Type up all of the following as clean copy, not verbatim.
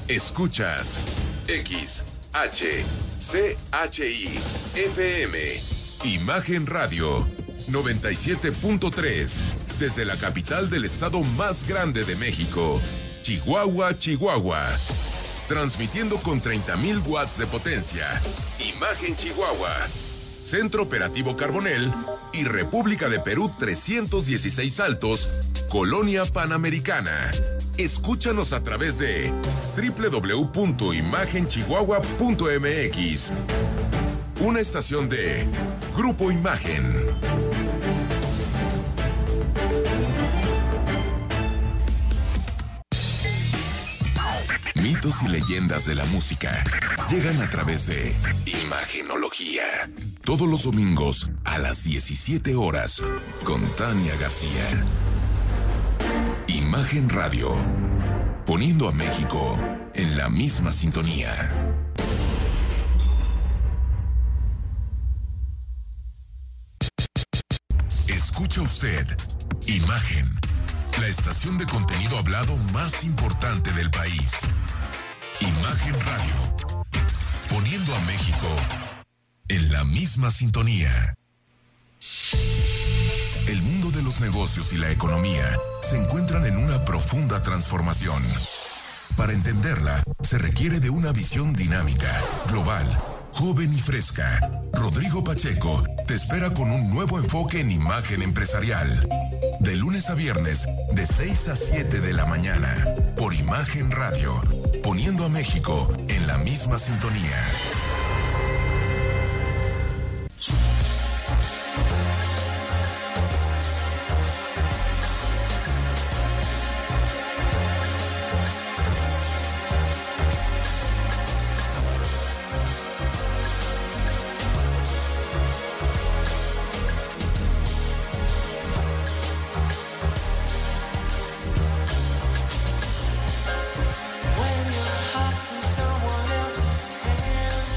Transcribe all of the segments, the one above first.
Escuchas XHCHI FM. Imagen Radio 97.3. Desde la capital del estado más grande de México, Chihuahua, Chihuahua. Transmitiendo con 30,000 watts de potencia. Imagen Chihuahua. Centro Operativo Carbonel y República de Perú 316 Altos, Colonia Panamericana. Escúchanos a través de www.imagenchihuahua.mx. Una estación de Grupo Imagen. Mitos y leyendas de la música llegan a través de Imagenología. Todos los domingos a las 17 horas con Tania García. Imagen Radio. Poniendo a México en la misma sintonía. Escucha usted Imagen, la estación de contenido hablado más importante del país. Imagen Radio, poniendo a México en la misma sintonía. El mundo de los negocios y la economía se encuentran en una profunda transformación. Para entenderla, se requiere de una visión dinámica, global, joven y fresca. Rodrigo Pacheco te espera con un nuevo enfoque en imagen empresarial. De lunes a viernes, de 6 a 7 de la mañana, por Imagen Radio, poniendo a México en la misma sintonía. When your heart's in someone else's hands,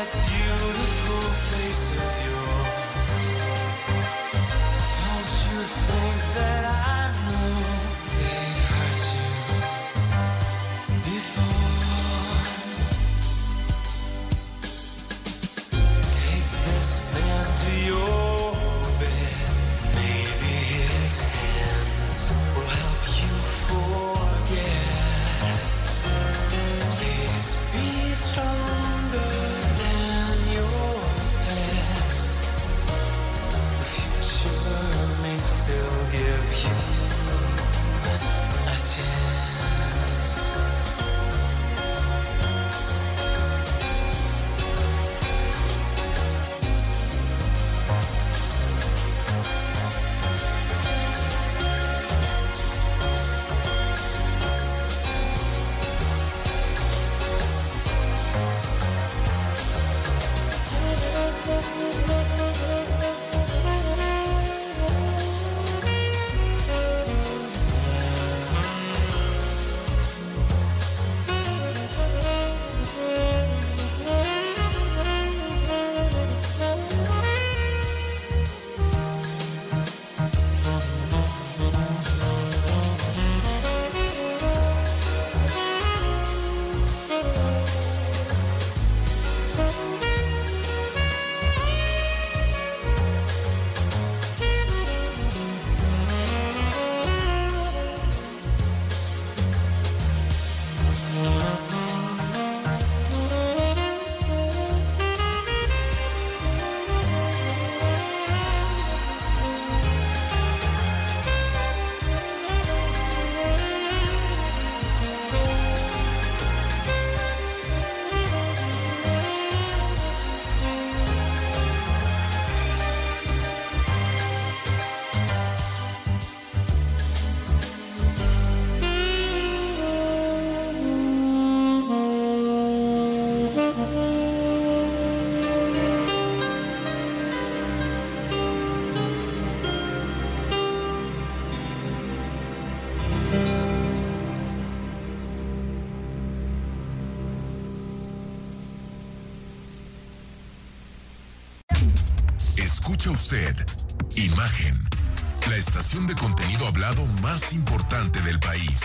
Escucha usted Imagen, la estación de contenido hablado más importante del país.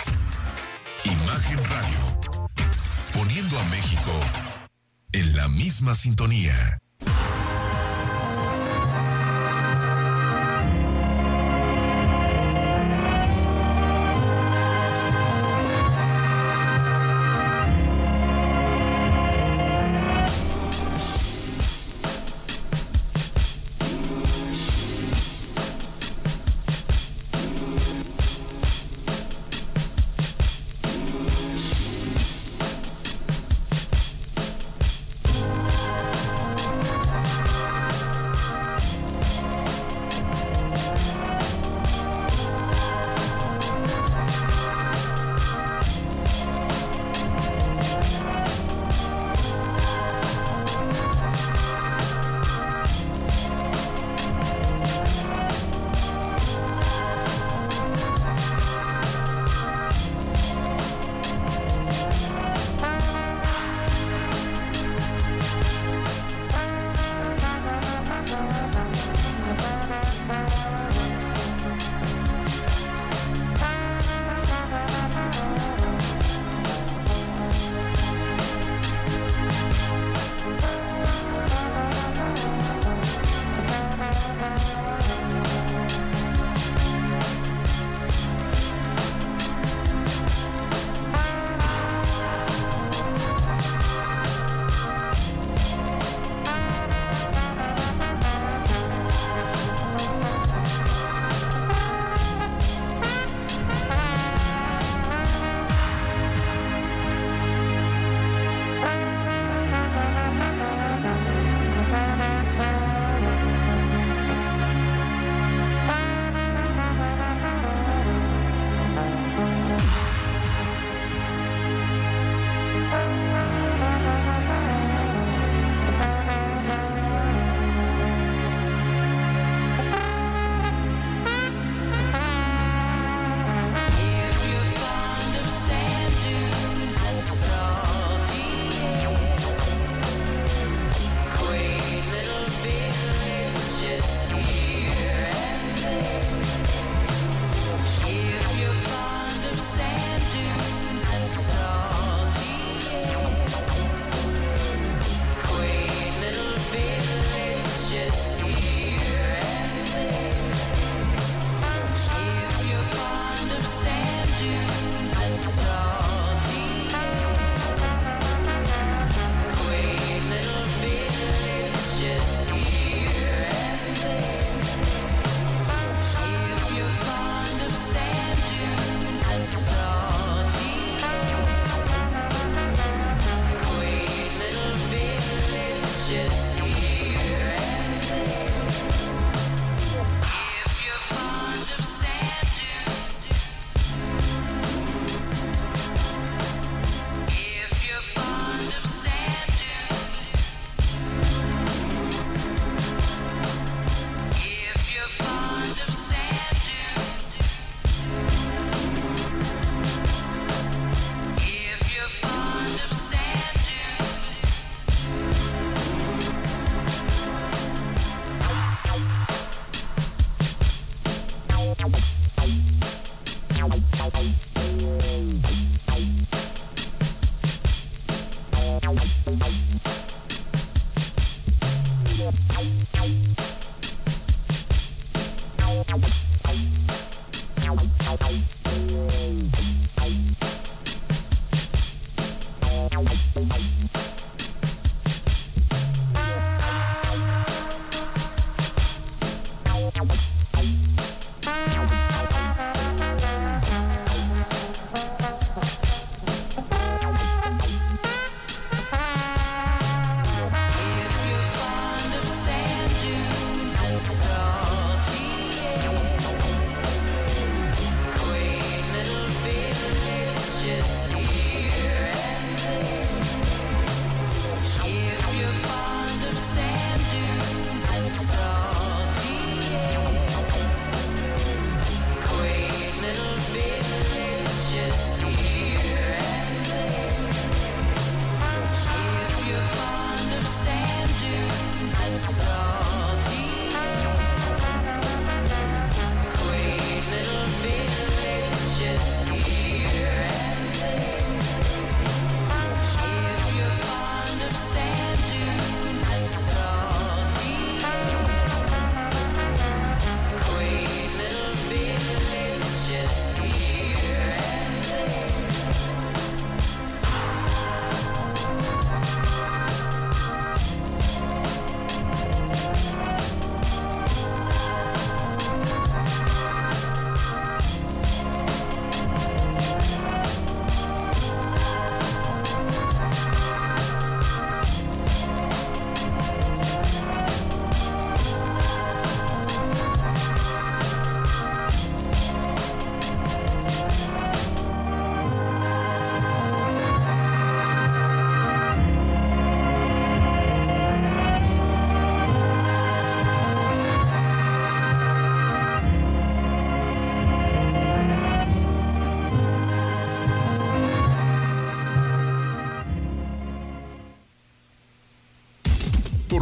Imagen Radio, poniendo a México en la misma sintonía.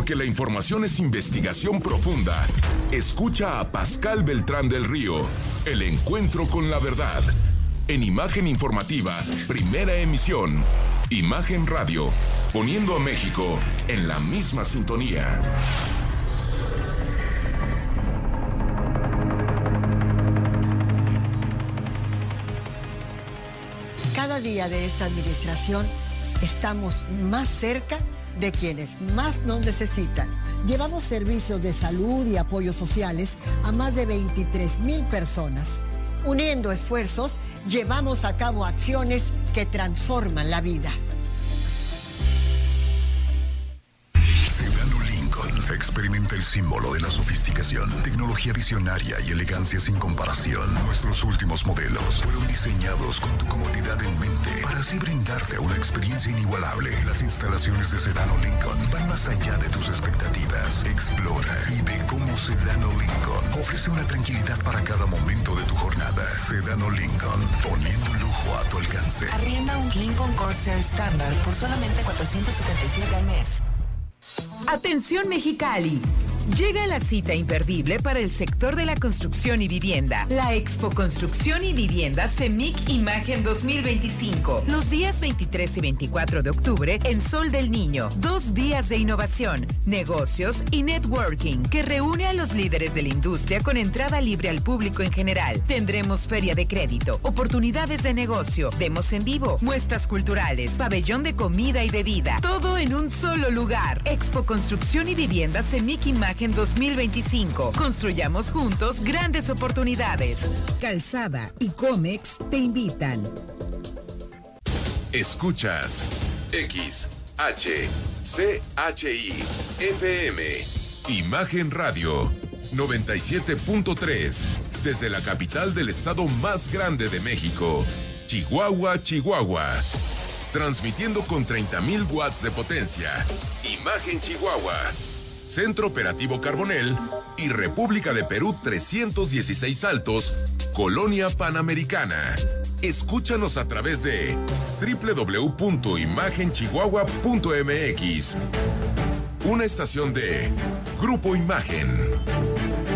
Porque la información es investigación profunda. Escucha a Pascal Beltrán del Río, El Encuentro con la Verdad. En Imagen Informativa, primera emisión. Imagen Radio, poniendo a México en la misma sintonía. Cada día de esta administración estamos más cerca de quienes más nos necesitan. Llevamos servicios de salud y apoyos sociales a más de 23,000 personas. Uniendo esfuerzos, llevamos a cabo acciones que transforman la vida. Sedano Lincoln experimenta el símbolo de la sofisticación, tecnología visionaria y elegancia sin comparación. Nuestros últimos modelos fueron diseñados con tu comodidad en mente para así brindarte una experiencia inigualable. Las instalaciones de Sedano Lincoln van más allá de tus expectativas. Explora y ve cómo Sedano Lincoln ofrece una tranquilidad para cada momento de tu jornada. Sedano Lincoln, poniendo lujo a tu alcance. Arrienda un Lincoln Corsair estándar por solamente $477 al mes. Atención Mexicali. Llega la cita imperdible para el sector de la construcción y vivienda. La Expo Construcción y Vivienda CEMIC Imagen 2025. Los días 23 y 24 de octubre en Sol del Niño. 2 días de innovación, negocios y networking que reúne a los líderes de la industria con entrada libre al público en general. Tendremos feria de crédito, oportunidades de negocio, demos en vivo, muestras culturales, pabellón de comida y bebida. Todo en un solo lugar. Expo Construcción y Vivienda CEMIC Imagen 2025. Construyamos juntos grandes oportunidades. Calzada y Comex te invitan. Escuchas XHCHI FM. Imagen Radio 97.3. Desde la capital del estado más grande de México, Chihuahua, Chihuahua. Transmitiendo con 30,000 watts de potencia. Imagen Chihuahua. Centro Operativo Carbonel y República de Perú 316 Altos, Colonia Panamericana. Escúchanos a través de www.imagenchihuahua.mx. Una estación de Grupo Imagen.